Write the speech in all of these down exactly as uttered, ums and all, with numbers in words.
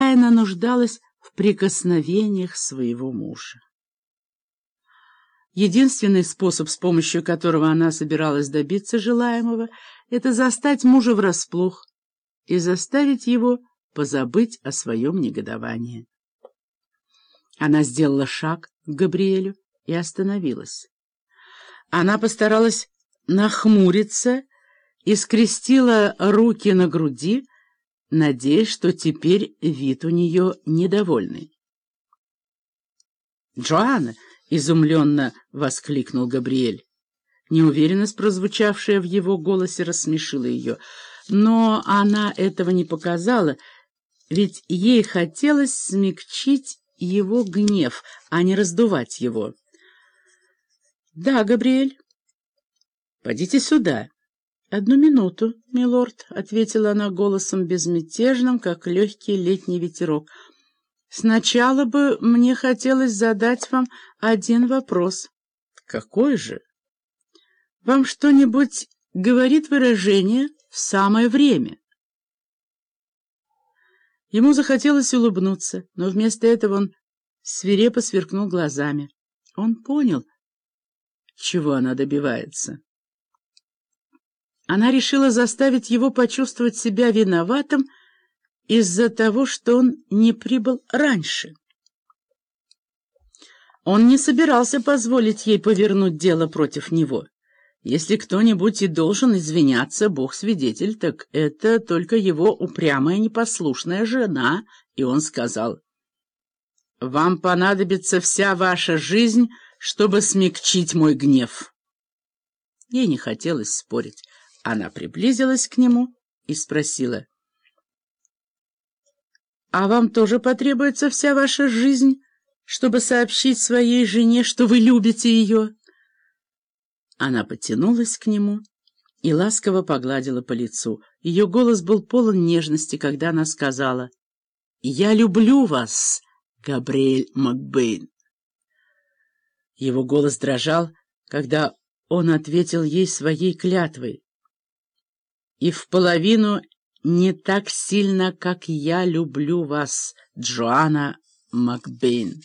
отчаянно нуждалась в прикосновениях своего мужа. Единственный способ, с помощью которого она собиралась добиться желаемого, это застать мужа врасплох и заставить его позабыть о своем негодовании. Она сделала шаг к Габриэлю и остановилась. Она постаралась нахмуриться и скрестила руки на груди, надеясь, что теперь вид у нее недовольный. «Джоанна!» — изумленно воскликнул Габриэль. Неуверенность, прозвучавшая в его голосе, рассмешила ее, но она этого не показала, ведь ей хотелось смягчить его гнев, а не раздувать его. «Да, Габриэль, подите сюда». «Одну минуту, милорд», — ответила она голосом безмятежным, как легкий летний ветерок. «Сначала бы мне хотелось задать вам один вопрос». «Какой же?» «Вам что-нибудь говорит выражение «в самое время»?» Ему захотелось улыбнуться, но вместо этого он свирепо сверкнул глазами. Он понял, чего она добивается. Она решила заставить его почувствовать себя виноватым из-за того, что он не прибыл раньше. Он не собирался позволить ей повернуть дело против него. Если кто-нибудь и должен извиняться, Бог свидетель, так это только его упрямая непослушная жена. И он сказал: «Вам понадобится вся ваша жизнь, чтобы смягчить мой гнев». Ей не хотелось спорить. Она приблизилась к нему и спросила: «А вам тоже потребуется вся ваша жизнь, чтобы сообщить своей жене, что вы любите ее?» Она потянулась к нему и ласково погладила по лицу. Ее голос был полон нежности, когда она сказала: «Я люблю вас, Габриэль Макбейн». Его голос дрожал, когда он ответил ей своей клятвой: «И в половину не так сильно, как я люблю вас, Джоанна Макбейн».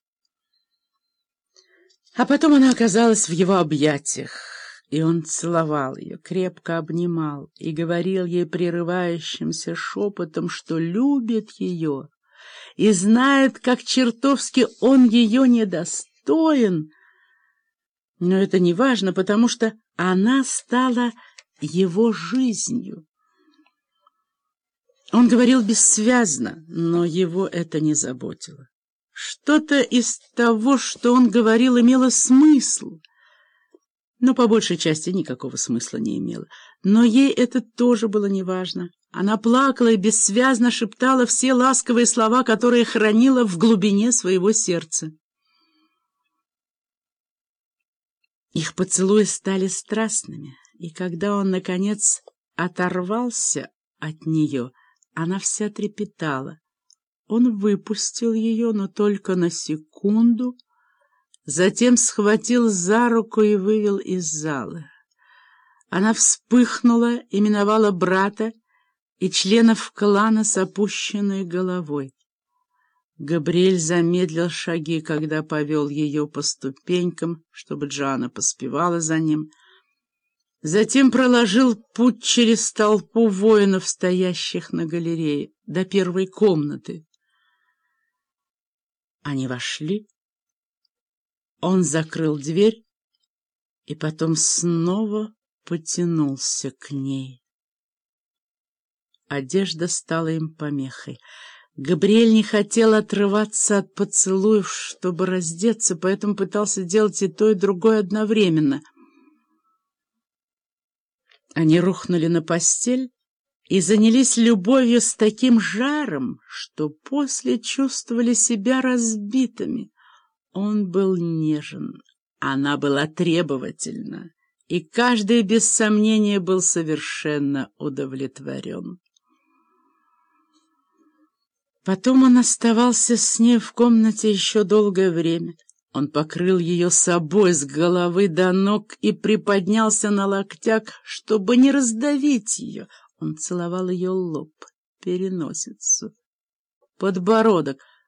А потом она оказалась в его объятиях, и он целовал ее, крепко обнимал и говорил ей прерывающимся шепотом, что любит ее и знает, как чертовски он ее недостоин. Но это не важно, потому что она стала его жизнью. Он говорил бессвязно, но его это не заботило. Что-то из того, что он говорил, имело смысл, но по большей части никакого смысла не имело. Но ей это тоже было неважно. Она плакала и бессвязно шептала все ласковые слова, которые хранила в глубине своего сердца. Их поцелуи стали страстными, и когда он, наконец, оторвался от нее, она вся трепетала. Он выпустил ее, но только на секунду, затем схватил за руку и вывел из зала. Она вспыхнула и миновала брата и членов клана с опущенной головой. Габриэль замедлил шаги, когда повел ее по ступенькам, чтобы Джоанна поспевала за ним. Затем проложил путь через толпу воинов, стоящих на галерее, до первой комнаты. Они вошли. Он закрыл дверь и потом снова потянулся к ней. Одежда стала им помехой. Габриэль не хотел отрываться от поцелуев, чтобы раздеться, поэтому пытался делать и то, и другое одновременно. Они рухнули на постель и занялись любовью с таким жаром, что после чувствовали себя разбитыми. Он был нежен, она была требовательна, и каждый без сомнения был совершенно удовлетворен. Потом он оставался с ней в комнате еще долгое время. Он покрыл ее собой с головы до ног и приподнялся на локтях, чтобы не раздавить ее. Он целовал ее лоб, переносицу, подбородок.